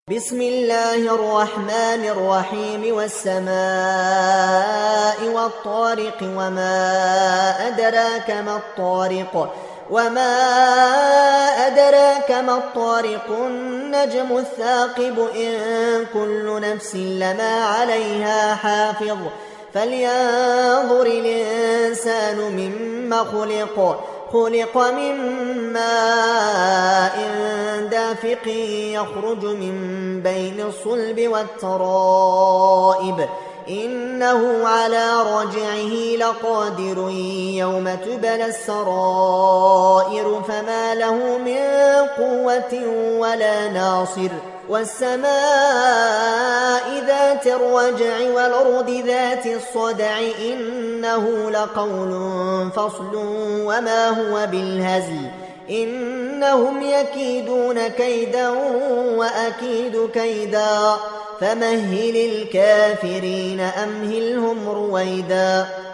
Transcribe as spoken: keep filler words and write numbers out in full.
بسم الله الرحمن الرحيم والسماء والطارق وما أدراك ما الطارق وما أدراك ما الطارق النجم الثاقب إن كل نفس لما عليها حافظ فلينظر الإنسان مما خلق خلق من ماء دافق يخرج من بين الصلب والترائب إنه على رجعه لقادر يوم تبلى السرائر فما له من قوة ولا ناصر والسماء ذات الرجع والأرض ذات الصدع إنه لقول فصل وما هو بالهزل إنهم يكيدون كيدا وأكيد كيدا فمهل الكافرين أمهلهم رويدا.